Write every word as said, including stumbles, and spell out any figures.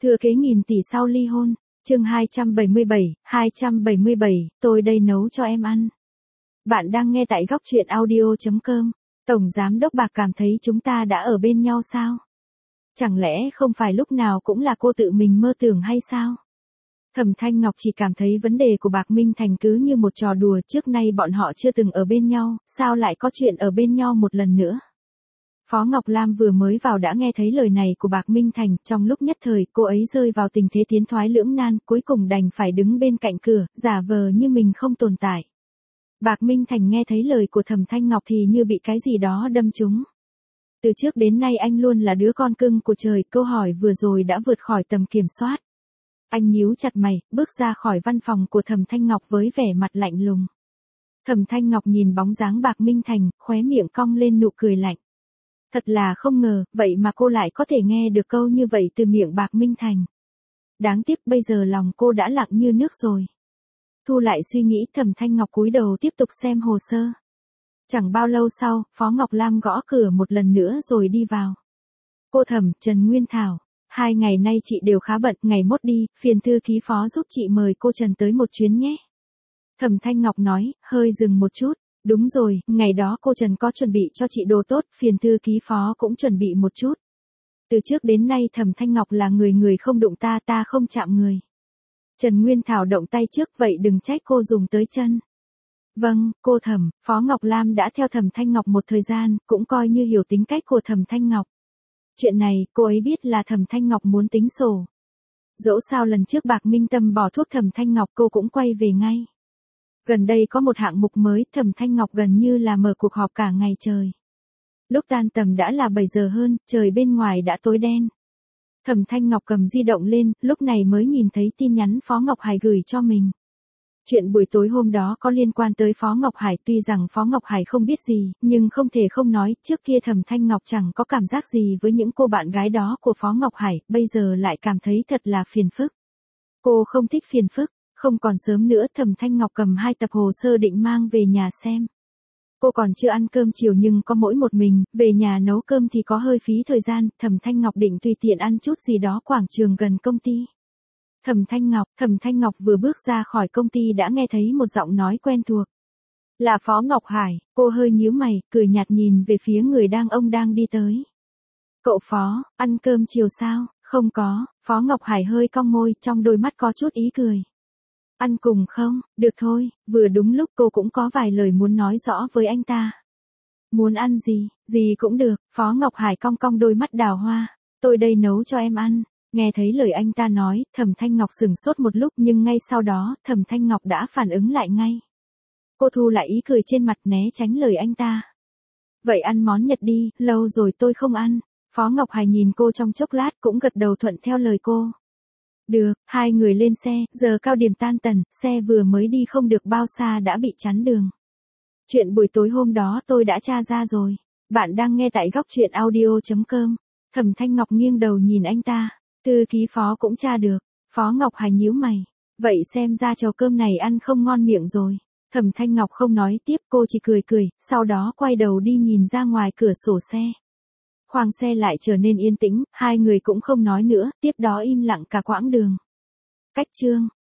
Thừa kế nghìn tỷ sau ly hôn, chương hai trăm bảy mươi bảy, hai trăm bảy mươi bảy, tôi đây nấu cho em ăn. Bạn đang nghe tại góc truyện audio.com. Tổng giám đốc Bạc cảm thấy chúng ta đã ở bên nhau sao? Chẳng lẽ không phải lúc nào cũng là cô tự mình mơ tưởng hay sao? Thẩm Thanh Ngọc chỉ cảm thấy vấn đề của Bạc Minh Thành cứ như một trò đùa, trước nay bọn họ chưa từng ở bên nhau, sao lại có chuyện ở bên nhau một lần nữa? Phó Ngọc Lam vừa mới vào đã nghe thấy lời này của Bạc Minh Thành, trong lúc nhất thời cô ấy rơi vào tình thế tiến thoái lưỡng nan, cuối cùng đành phải đứng bên cạnh cửa, giả vờ như mình không tồn tại. Bạc Minh Thành nghe thấy lời của Thẩm Thanh Ngọc thì như bị cái gì đó đâm trúng. Từ trước đến nay anh luôn là đứa con cưng của trời, câu hỏi vừa rồi đã vượt khỏi tầm kiểm soát. Anh nhíu chặt mày, bước ra khỏi văn phòng của Thẩm Thanh Ngọc với vẻ mặt lạnh lùng. Thẩm Thanh Ngọc nhìn bóng dáng Bạc Minh Thành, khóe miệng cong lên nụ cười lạnh. Thật là không ngờ, vậy mà cô lại có thể nghe được câu như vậy từ miệng Bạc Minh Thành. Đáng tiếc bây giờ lòng cô đã lặng như nước rồi. Thu lại suy nghĩ, Thẩm Thanh Ngọc cúi đầu tiếp tục xem hồ sơ. Chẳng bao lâu sau, Phó Ngọc Lam gõ cửa một lần nữa rồi đi vào. Cô Thẩm, Trần Nguyên Thảo. Hai ngày nay chị đều khá bận, ngày mốt đi, phiền thư ký Phó giúp chị mời cô Trần tới một chuyến nhé. Thẩm Thanh Ngọc nói, hơi dừng một chút. Đúng rồi, ngày đó cô Trần có chuẩn bị cho chị đồ tốt, phiền thư ký Phó cũng chuẩn bị một chút. Từ trước đến nay Thẩm Thanh Ngọc là người người không đụng ta, ta không chạm người. Trần Nguyên Thảo động tay trước, vậy đừng trách cô dùng tới chân. Vâng, cô Thẩm. Phó Ngọc Lam đã theo Thẩm Thanh Ngọc một thời gian, cũng coi như hiểu tính cách của Thẩm Thanh Ngọc. Chuyện này, cô ấy biết là Thẩm Thanh Ngọc muốn tính sổ. Dẫu sao lần trước Bạc Minh Tâm bỏ thuốc Thẩm Thanh Ngọc cô cũng quay về ngay. Gần đây có một hạng mục mới, Thẩm Thanh Ngọc gần như là mở cuộc họp cả ngày trời. Lúc tan tầm đã là bảy giờ hơn, trời bên ngoài đã tối đen. Thẩm Thanh Ngọc cầm di động lên, lúc này mới nhìn thấy tin nhắn Phó Ngọc Hải gửi cho mình. Chuyện buổi tối hôm đó có liên quan tới Phó Ngọc Hải, tuy rằng Phó Ngọc Hải không biết gì, nhưng không thể không nói, trước kia Thẩm Thanh Ngọc chẳng có cảm giác gì với những cô bạn gái đó của Phó Ngọc Hải, bây giờ lại cảm thấy thật là phiền phức. Cô không thích phiền phức. Không còn sớm nữa, Thẩm Thanh Ngọc cầm hai tập hồ sơ định mang về nhà xem. Cô còn chưa ăn cơm chiều nhưng có mỗi một mình, về nhà nấu cơm thì có hơi phí thời gian, Thẩm Thanh Ngọc định tùy tiện ăn chút gì đó quảng trường gần công ty. Thẩm Thanh Ngọc, Thẩm Thanh Ngọc vừa bước ra khỏi công ty đã nghe thấy một giọng nói quen thuộc. Là Phó Ngọc Hải, cô hơi nhíu mày, cười nhạt nhìn về phía người đang ông đang đi tới. Cậu Phó, ăn cơm chiều sao? Không có, Phó Ngọc Hải hơi cong môi, trong đôi mắt có chút ý cười. Ăn cùng không? Được thôi, vừa đúng lúc cô cũng có vài lời muốn nói rõ với anh ta. Muốn ăn gì? Gì cũng được, Phó Ngọc Hải cong cong đôi mắt đào hoa. Tôi đây nấu cho em ăn. Nghe thấy lời anh ta nói, Thẩm Thanh Ngọc sửng sốt một lúc nhưng ngay sau đó, Thẩm Thanh Ngọc đã phản ứng lại ngay. Cô thu lại ý cười trên mặt né tránh lời anh ta. Vậy ăn món Nhật đi, lâu rồi tôi không ăn. Phó Ngọc Hải nhìn cô trong chốc lát cũng gật đầu thuận theo lời cô. Được, hai người lên xe, giờ cao điểm tan tần, xe vừa mới đi không được bao xa đã bị chắn đường. Chuyện buổi tối hôm đó tôi đã tra ra rồi. Bạn đang nghe tại góc truyện audio.com. Thẩm Thanh Ngọc nghiêng đầu nhìn anh ta. Thư ký Phó cũng tra được. Phó Ngọc Hải nhíu mày. Vậy xem ra chầu cơm này ăn không ngon miệng rồi. Thẩm Thanh Ngọc không nói tiếp, cô chỉ cười cười, sau đó quay đầu đi nhìn ra ngoài cửa sổ xe. Khoang xe lại trở nên yên tĩnh, hai người cũng không nói nữa, tiếp đó im lặng cả quãng đường. Cách chương